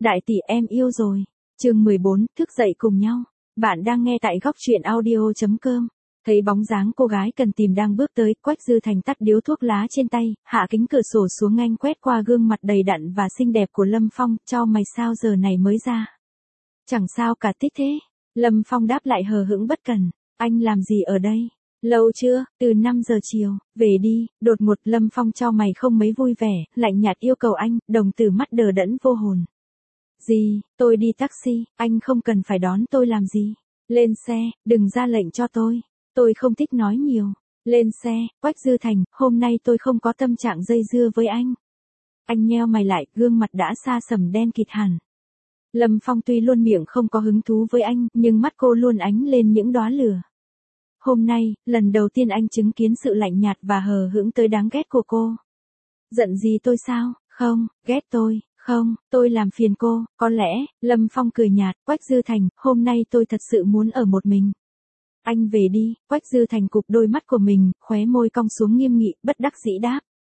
Đại tỷ em yêu rồi. Chương 14, thức dậy cùng nhau. Bạn đang nghe tại góc truyện audio.com. Thấy bóng dáng cô gái cần tìm đang bước tới, Quách Dư Thành tắt điếu thuốc lá trên tay, hạ kính cửa sổ xuống nhanh quét qua gương mặt đầy đặn và xinh đẹp của Lâm Phong, chau mày sao giờ này mới ra. Chẳng sao cả tích thế. Lâm Phong đáp lại hờ hững bất cần. Anh làm gì ở đây? Lâu chưa? Từ 5 giờ chiều, về đi. Đột ngột Lâm Phong chau mày không mấy vui vẻ, lạnh nhạt yêu cầu anh, đồng tử mắt đờ đẫn vô hồn. Gì, tôi đi taxi, anh không cần phải đón tôi làm gì. Lên xe, đừng ra lệnh cho tôi không thích nói nhiều. Lên xe, Quách Dư Thành, hôm nay tôi không có tâm trạng dây dưa với anh. Anh nheo mày lại, gương mặt đã xa sầm đen kịt hẳn. Lâm Phong tuy luôn miệng không có hứng thú với anh, nhưng mắt cô luôn ánh lên những đóa lửa. Hôm nay, lần đầu tiên anh chứng kiến sự lạnh nhạt và hờ hững tới đáng ghét của cô. Giận gì tôi sao? Không, ghét tôi. Không, tôi làm phiền cô, có lẽ. Lâm Phong cười nhạt, Quách Dư Thành, hôm nay tôi thật sự muốn ở một mình. Anh về đi. Quách Dư Thành cụp đôi mắt của mình, khóe môi cong xuống nghiêm nghị, bất đắc dĩ đáp.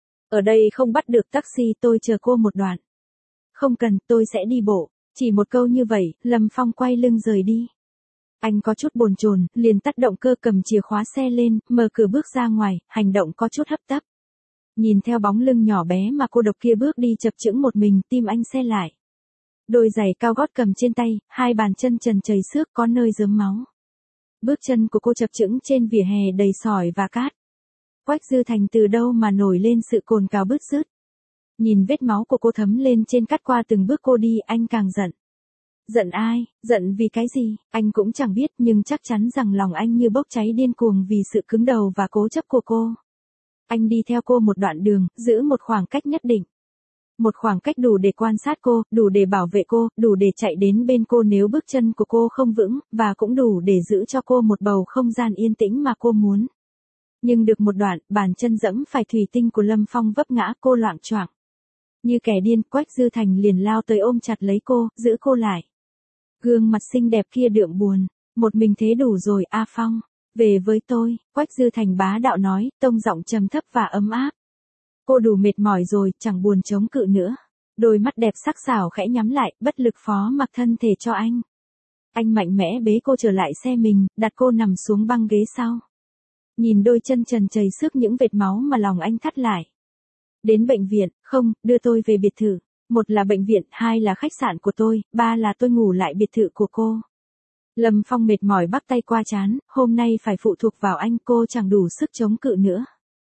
Ở đây không bắt được taxi, tôi chờ cô một đoạn. Không cần, tôi sẽ đi bộ. Chỉ một câu như vậy, Lâm Phong quay lưng rời đi. Anh có chút bồn chồn, liền tắt động cơ cầm chìa khóa xe lên, mở cửa bước ra ngoài, hành động có chút hấp tấp. Nhìn theo bóng lưng nhỏ bé mà cô độc kia bước đi chập chững một mình, tim anh se lại. Đôi giày cao gót cầm trên tay, hai bàn chân trần trầy xước có nơi rớm máu. Bước chân của cô chập chững trên vỉa hè đầy sỏi và cát. Quách Dư Thành từ đâu mà nổi lên sự cồn cào bứt rứt. Nhìn vết máu của cô thấm lên trên cát qua từng bước cô đi, anh càng giận. Giận ai? Giận vì cái gì? Anh cũng chẳng biết, nhưng chắc chắn rằng lòng anh như bốc cháy điên cuồng vì sự cứng đầu và cố chấp của cô. Anh đi theo cô một đoạn đường, giữ một khoảng cách nhất định. Một khoảng cách đủ để quan sát cô, đủ để bảo vệ cô, đủ để chạy đến bên cô nếu bước chân của cô không vững, và cũng đủ để giữ cho cô một bầu không gian yên tĩnh mà cô muốn. Nhưng được một đoạn, bàn chân dẫm phải thủy tinh của Lâm Phong vấp ngã, cô loạng choạng. Như kẻ điên, Quách Dư Thành liền lao tới ôm chặt lấy cô, giữ cô lại. Gương mặt xinh đẹp kia đượm buồn. Một mình thế đủ rồi, A Phong. Về với tôi, Quách Dư Thành bá đạo nói, tông giọng trầm thấp và ấm áp. Cô đủ mệt mỏi rồi, chẳng buồn chống cự nữa. Đôi mắt đẹp sắc sảo khẽ nhắm lại, bất lực phó mặc thân thể cho anh. Anh mạnh mẽ bế cô trở lại xe mình, đặt cô nằm xuống băng ghế sau. Nhìn đôi chân trần trầy xước những vệt máu mà lòng anh thắt lại. Đến bệnh viện, không, đưa tôi về biệt thự. Một là bệnh viện, hai là khách sạn của tôi, ba là tôi ngủ lại biệt thự của cô. Lâm Phong mệt mỏi bắt tay qua trán, hôm nay phải phụ thuộc vào anh, cô chẳng đủ sức chống cự nữa.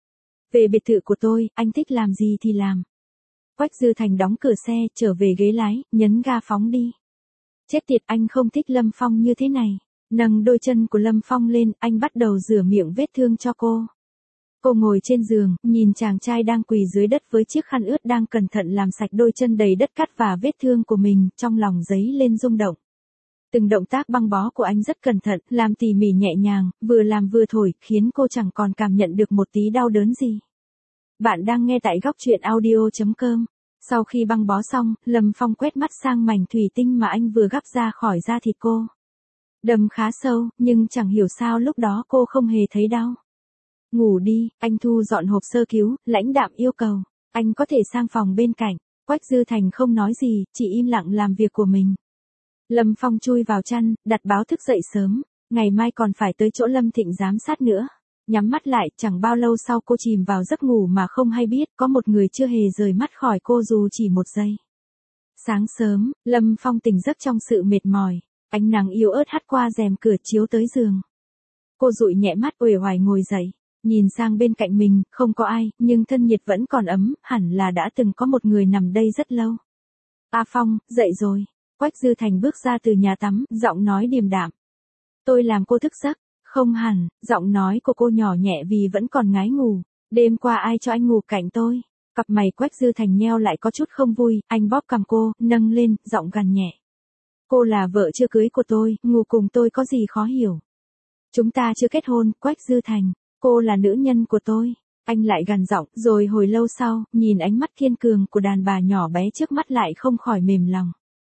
Về biệt thự của tôi, anh thích làm gì thì làm. Quách Dư Thành đóng cửa xe, trở về ghế lái, nhấn ga phóng đi. Chết tiệt, anh không thích Lâm Phong như thế này. Nâng đôi chân của Lâm Phong lên, anh bắt đầu rửa miệng vết thương cho cô. Cô ngồi trên giường, nhìn chàng trai đang quỳ dưới đất với chiếc khăn ướt đang cẩn thận làm sạch đôi chân đầy đất cát và vết thương của mình, trong lòng dấy lên rung động. Từng động tác băng bó của anh rất cẩn thận, làm tỉ mỉ nhẹ nhàng, vừa làm vừa thổi, khiến cô chẳng còn cảm nhận được một tí đau đớn gì. Bạn đang nghe tại góc truyện audio.com. Sau khi băng bó xong, Lâm Phong quét mắt sang mảnh thủy tinh mà anh vừa gắp ra khỏi da thịt cô. Đâm khá sâu, nhưng chẳng hiểu sao lúc đó cô không hề thấy đau. Ngủ đi, anh thu dọn hộp sơ cứu, lãnh đạm yêu cầu. Anh có thể sang phòng bên cạnh. Quách Dư Thành không nói gì, chỉ im lặng làm việc của mình. Lâm Phong chui vào chăn, đặt báo thức dậy sớm. Ngày mai còn phải tới chỗ Lâm Thịnh giám sát nữa. Nhắm mắt lại, chẳng bao lâu sau cô chìm vào giấc ngủ mà không hay biết, có một người chưa hề rời mắt khỏi cô dù chỉ một giây. Sáng sớm, Lâm Phong tỉnh giấc trong sự mệt mỏi. Ánh nắng yếu ớt hắt qua rèm cửa chiếu tới giường. Cô dụi nhẹ mắt uể oải ngồi dậy. Nhìn sang bên cạnh mình, không có ai, nhưng thân nhiệt vẫn còn ấm, hẳn là đã từng có một người nằm đây rất lâu. A Phong, dậy rồi. Quách Dư Thành bước ra từ nhà tắm, giọng nói điềm đạm. Tôi làm cô thức giấc. Không hẳn, giọng nói của cô nhỏ nhẹ vì vẫn còn ngái ngủ. Đêm qua ai cho anh ngủ cạnh tôi? Cặp mày Quách Dư Thành nheo lại có chút không vui, anh bóp cằm cô, nâng lên, giọng gằn nhẹ. Cô là vợ chưa cưới của tôi, ngủ cùng tôi có gì khó hiểu. Chúng ta chưa kết hôn, Quách Dư Thành. Cô là nữ nhân của tôi. Anh lại gằn giọng, rồi hồi lâu sau, nhìn ánh mắt kiên cường của đàn bà nhỏ bé trước mắt lại không khỏi mềm lòng.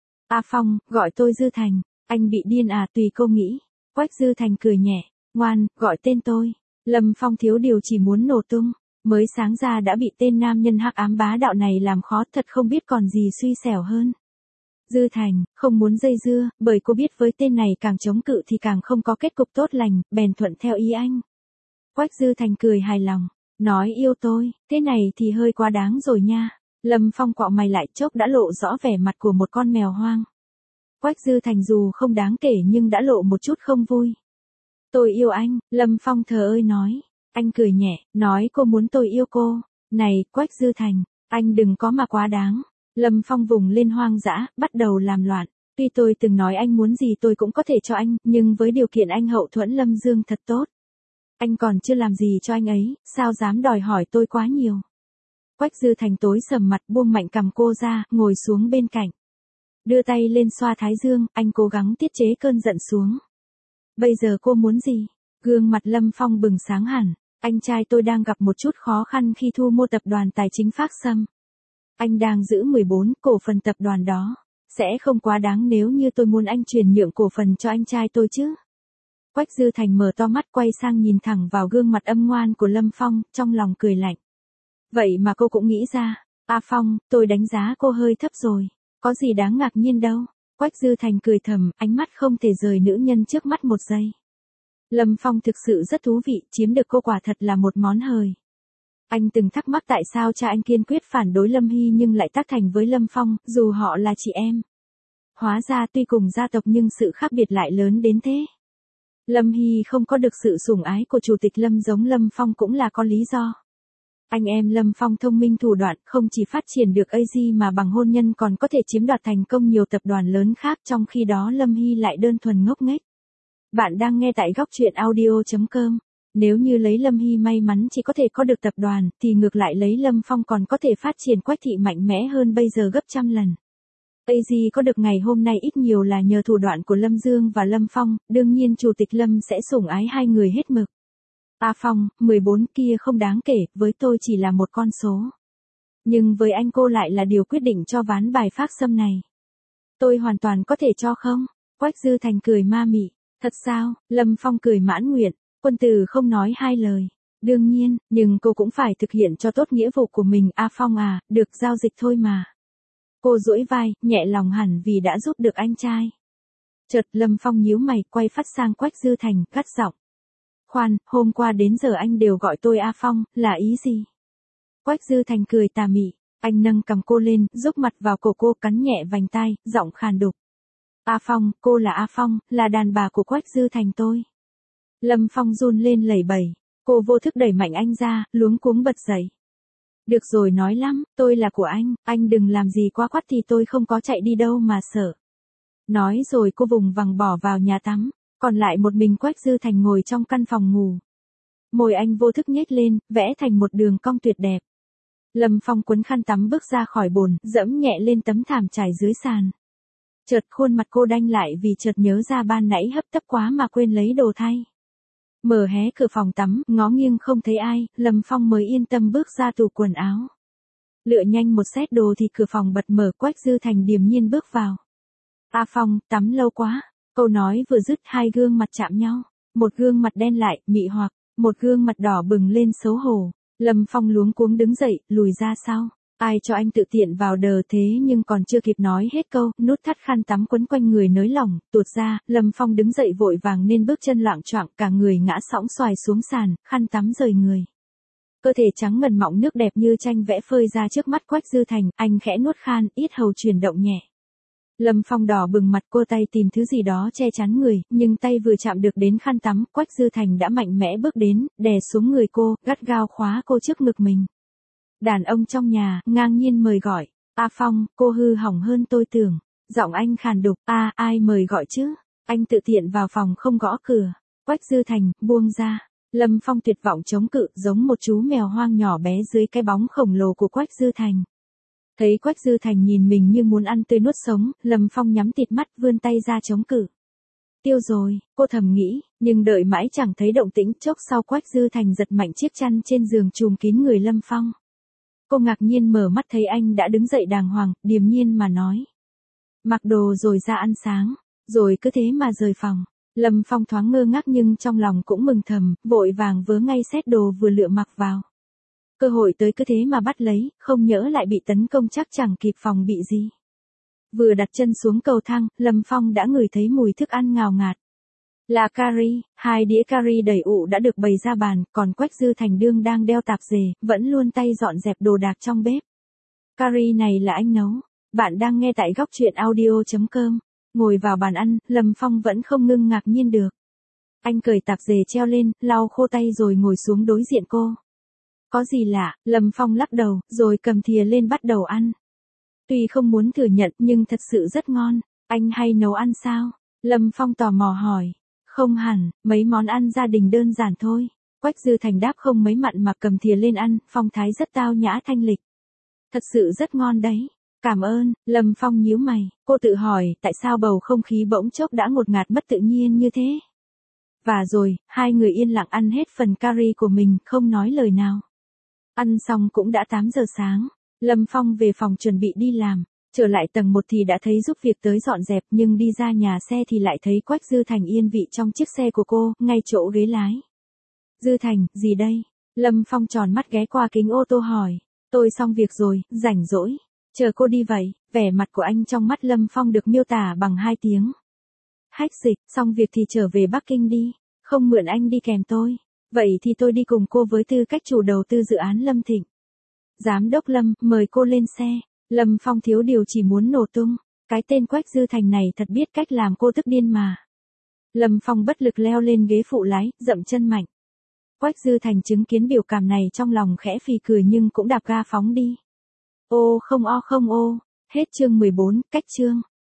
A Phong, gọi tôi Dư Thành. Anh bị điên à, tùy cô nghĩ. Quách Dư Thành cười nhẹ. Ngoan, gọi tên tôi. Lâm Phong thiếu điều chỉ muốn nổ tung. Mới sáng ra đã bị tên nam nhân hắc ám bá đạo này làm khó, thật không biết còn gì xui xẻo hơn. Dư Thành, không muốn dây dưa, bởi cô biết với tên này càng chống cự thì càng không có kết cục tốt lành, bèn thuận theo ý anh. Quách Dư Thành cười hài lòng, nói yêu tôi, thế này thì hơi quá đáng rồi nha. Lâm Phong quạo mày lại chốc đã lộ rõ vẻ mặt của một con mèo hoang. Quách Dư Thành dù không đáng kể nhưng đã lộ một chút không vui. Tôi yêu anh, Lâm Phong thờ ơ nói. Anh cười nhẹ, nói cô muốn tôi yêu cô. Này, Quách Dư Thành, anh đừng có mà quá đáng. Lâm Phong vùng lên hoang dã, bắt đầu làm loạn. Tuy tôi từng nói anh muốn gì tôi cũng có thể cho anh, nhưng với điều kiện anh hậu thuẫn Lâm Dương thật tốt. Anh còn chưa làm gì cho anh ấy, sao dám đòi hỏi tôi quá nhiều. Quách Dư Thành tối sầm mặt buông mạnh cầm cô ra, ngồi xuống bên cạnh. Đưa tay lên xoa thái dương, anh cố gắng tiết chế cơn giận xuống. Bây giờ cô muốn gì? Gương mặt Lâm Phong bừng sáng hẳn. Anh trai tôi đang gặp một chút khó khăn khi thu mua tập đoàn tài chính Phác Sâm. Anh đang giữ 14 cổ phần tập đoàn đó. Sẽ không quá đáng nếu như tôi muốn anh chuyển nhượng cổ phần cho anh trai tôi chứ. Quách Dư Thành mở to mắt quay sang nhìn thẳng vào gương mặt âm ngoan của Lâm Phong, trong lòng cười lạnh. Vậy mà cô cũng nghĩ ra. A Phong, tôi đánh giá cô hơi thấp rồi. Có gì đáng ngạc nhiên đâu. Quách Dư Thành cười thầm, ánh mắt không thể rời nữ nhân trước mắt một giây. Lâm Phong thực sự rất thú vị, chiếm được cô quả thật là một món hời. Anh từng thắc mắc tại sao cha anh kiên quyết phản đối Lâm Hy nhưng lại tác thành với Lâm Phong, dù họ là chị em. Hóa ra tuy cùng gia tộc nhưng sự khác biệt lại lớn đến thế. Lâm Hy không có được sự sủng ái của chủ tịch Lâm giống Lâm Phong cũng là có lý do. Anh em Lâm Phong thông minh thủ đoạn không chỉ phát triển được AG mà bằng hôn nhân còn có thể chiếm đoạt thành công nhiều tập đoàn lớn khác, trong khi đó Lâm Hy lại đơn thuần ngốc nghếch. Bạn đang nghe tại góc truyện audio.com. Nếu như lấy Lâm Hy may mắn chỉ có thể có được tập đoàn, thì ngược lại lấy Lâm Phong còn có thể phát triển Quách thị mạnh mẽ hơn bây giờ gấp trăm lần. AG có được ngày hôm nay ít nhiều là nhờ thủ đoạn của Lâm Dương và Lâm Phong, đương nhiên chủ tịch Lâm sẽ sủng ái hai người hết mực. A Phong, 14 kia không đáng kể, với tôi chỉ là một con số. Nhưng với anh cô lại là điều quyết định cho ván bài Phác Sâm này. Tôi hoàn toàn có thể cho không? Quách Dư Thành cười ma mị. Thật sao? Lâm Phong cười mãn nguyện. Quân tử không nói hai lời. Đương nhiên, nhưng cô cũng phải thực hiện cho tốt nghĩa vụ của mình. A Phong à, được giao dịch thôi mà. Cô duỗi vai, nhẹ lòng hẳn vì đã giúp được anh trai. Chợt Lâm Phong nhíu mày, quay phát sang Quách Dư Thành, gắt giọng. Khoan, hôm qua đến giờ anh đều gọi tôi A Phong, là ý gì? Quách Dư Thành cười tà mị, anh nâng cầm cô lên, dốc mặt vào cổ cô, cắn nhẹ vành tai, giọng khàn đục. A Phong, cô là A Phong, là đàn bà của Quách Dư Thành tôi. Lâm Phong run lên lẩy bẩy, cô vô thức đẩy mạnh anh ra, luống cuống bật dậy. Được rồi nói lắm, tôi là của anh đừng làm gì quá quắt thì tôi không có chạy đi đâu mà sợ. Nói rồi cô vùng vằng bỏ vào nhà tắm, còn lại một mình Quách Dư Thành ngồi trong căn phòng ngủ. Môi anh vô thức nhếch lên, vẽ thành một đường cong tuyệt đẹp. Lâm Phong quấn khăn tắm bước ra khỏi bồn, dẫm nhẹ lên tấm thảm trải dưới sàn. Chợt khuôn mặt cô đanh lại vì chợt nhớ ra ban nãy hấp tấp quá mà quên lấy đồ thay. Mở hé cửa phòng tắm, ngó nghiêng không thấy ai, Lâm Phong mới yên tâm bước ra tủ quần áo. Lựa nhanh một set đồ thì cửa phòng bật mở, Quách Dư Thành điềm nhiên bước vào. A Phong, tắm lâu quá. Câu nói vừa dứt hai gương mặt chạm nhau. Một gương mặt đen lại, mị hoặc, một gương mặt đỏ bừng lên xấu hổ. Lâm Phong luống cuống đứng dậy, lùi ra sau. Ai cho anh tự tiện vào đờ thế, nhưng còn chưa kịp nói hết câu, nút thắt khăn tắm quấn quanh người nới lỏng, tuột ra, Lâm Phong đứng dậy vội vàng nên bước chân loạng choạng, cả người ngã sõng xoài xuống sàn, khăn tắm rời người. Cơ thể trắng ngần mọng nước đẹp như tranh vẽ phơi ra trước mắt Quách Dư Thành, anh khẽ nuốt khan, yết hầu chuyển động nhẹ. Lâm Phong đỏ bừng mặt, cô tay tìm thứ gì đó che chắn người, nhưng tay vừa chạm được đến khăn tắm, Quách Dư Thành đã mạnh mẽ bước đến, đè xuống người cô, gắt gao khóa cô trước ngực mình. Đàn ông trong nhà, ngang nhiên mời gọi. A Phong, cô hư hỏng hơn tôi tưởng. Giọng anh khàn đục, ai mời gọi chứ? Anh tự tiện vào phòng không gõ cửa. Quách Dư Thành, buông ra. Lâm Phong tuyệt vọng chống cự, giống một chú mèo hoang nhỏ bé dưới cái bóng khổng lồ của Quách Dư Thành. Thấy Quách Dư Thành nhìn mình như muốn ăn tươi nuốt sống, Lâm Phong nhắm tịt mắt vươn tay ra chống cự. Tiêu rồi, cô thầm nghĩ, nhưng đợi mãi chẳng thấy động tĩnh, chốc sau Quách Dư Thành giật mạnh chiếc chăn trên giường trùm kín người Lâm Phong. Cô ngạc nhiên mở mắt thấy anh đã đứng dậy đàng hoàng, điềm nhiên mà nói. Mặc đồ rồi ra ăn sáng, rồi cứ thế mà rời phòng. Lâm Phong thoáng ngơ ngác nhưng trong lòng cũng mừng thầm, vội vàng vớ ngay set đồ vừa lựa mặc vào. Cơ hội tới cứ thế mà bắt lấy, không nhỡ lại bị tấn công chắc chẳng kịp phòng bị gì. Vừa đặt chân xuống cầu thang, Lâm Phong đã ngửi thấy mùi thức ăn ngào ngạt. Là cari, 2 đĩa cari đầy ụ đã được bày ra bàn, còn Quách Dư Thành đương đang đeo tạp dề, vẫn luôn tay dọn dẹp đồ đạc trong bếp. Cari này là anh nấu. Bạn đang nghe tại góc truyện audio.com. Ngồi vào bàn ăn, Lâm Phong vẫn không ngưng ngạc nhiên được. Anh cởi tạp dề treo lên, lau khô tay rồi ngồi xuống đối diện cô. Có gì lạ, Lâm Phong lắc đầu, rồi cầm thìa lên bắt đầu ăn. Tuy không muốn thừa nhận nhưng thật sự rất ngon. Anh hay nấu ăn sao? Lâm Phong tò mò hỏi. Không hẳn, mấy món ăn gia đình đơn giản thôi. Quách Dư Thành đáp không mấy mặn mà cầm thìa lên ăn, phong thái rất tao nhã thanh lịch. Thật sự rất ngon đấy. Cảm ơn, Lâm Phong nhíu mày, cô tự hỏi tại sao bầu không khí bỗng chốc đã ngột ngạt mất tự nhiên như thế. Và rồi, hai người yên lặng ăn hết phần cari của mình, không nói lời nào. Ăn xong cũng đã 8 giờ sáng, Lâm Phong về phòng chuẩn bị đi làm. Trở lại tầng 1 thì đã thấy giúp việc tới dọn dẹp nhưng đi ra nhà xe thì lại thấy Quách Dư Thành yên vị trong chiếc xe của cô, ngay chỗ ghế lái. Dư Thành, gì đây? Lâm Phong tròn mắt ghé qua kính ô tô hỏi. Tôi xong việc rồi, rảnh rỗi. Chờ cô đi vậy, vẻ mặt của anh trong mắt Lâm Phong được miêu tả bằng 2 tiếng. Hách dịch, xong việc thì trở về Bắc Kinh đi, không mượn anh đi kèm tôi. Vậy thì tôi đi cùng cô với tư cách chủ đầu tư dự án Lâm Thịnh. Giám đốc Lâm, mời cô lên xe. Lâm Phong thiếu điều chỉ muốn nổ tung. Cái tên Quách Dư Thành này thật biết cách làm cô tức điên mà. Lâm Phong bất lực leo lên ghế phụ lái, dậm chân mạnh. Quách Dư Thành chứng kiến biểu cảm này trong lòng khẽ phì cười nhưng cũng đạp ga phóng đi. Ô không o không ô. Hết chương 14, cách chương.